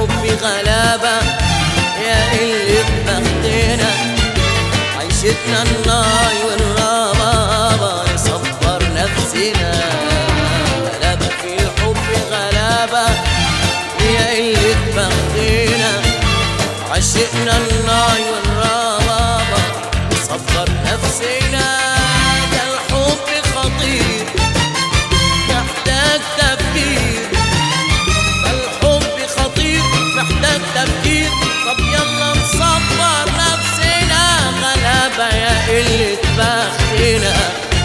الحب غلابة يا قلة بختنا، عيشتنا النار والربابة نصبر نفسنا. غلابة في الحب غلابة يا قلة بختنا، عيشتنا النار والربابة نصبر نفسنا. ده الحب خطير محتاج تفكير، الحب خطير محتاج تفكير. طب يلا نصبر نفسنا، غلابة يا قلة بختنا.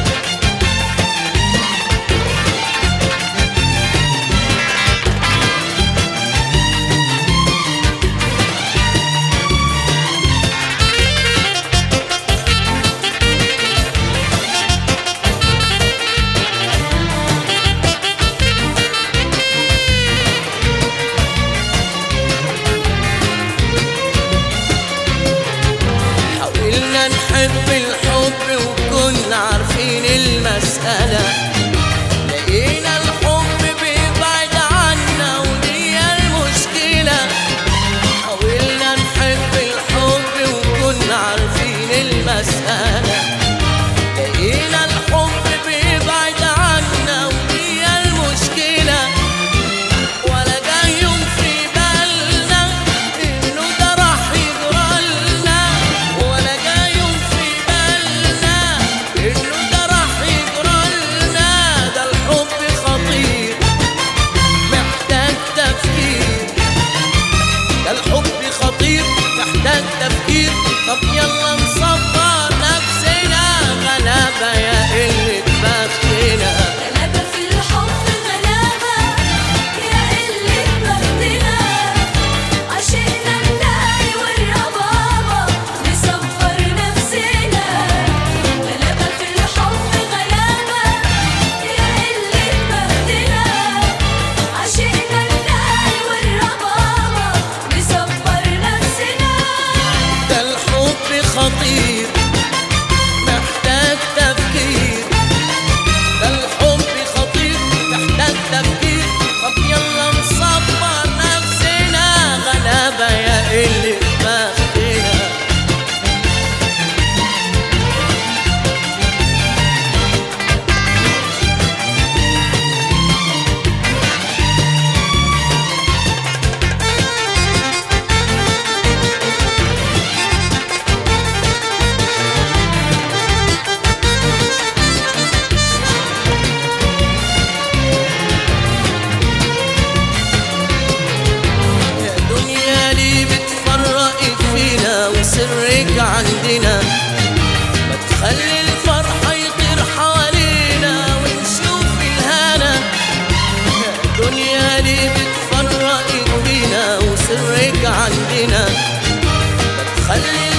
نحب الحب وكنا عارفين المسألة، لقينا الحب بيبعد عنا ودي المشكلة. حاولنا نحب الحب وكنا عارفين المسألة، لقينا الحب بيبعد عنا ودي المشكلة. ولا جاي يوم في بالنا إنه ده راح يجرالنا، ولا جاي يوم في بالنا إنه ده راح يجرالنا. ده الحب خطير محتاج تفكير، ده الحب خطير محتاج تفكير. طب يلا نصبر نفسنا، غلابة يا قلة بختنا. غلابة في الحب غلابة يا قلة بختنا، عشقنا الناي والربابة نصبر نفسنا. غلابة في الحب غلابة يا قلة بختنا، عشقنا الناي والربابة نصبر نفسنا. ده الحب خطير محتاج تفكير، ده الحب خطير محتاج تفكير. طب يلا نصبر نفسنا، غلابة يا قلة بختنا. سرك عندنا ما تخلي الفرحة يطير حوالينا ونشوف الهنا. يا دنيا ليه بتفرقك فينا وسرك عندنا ما تخلي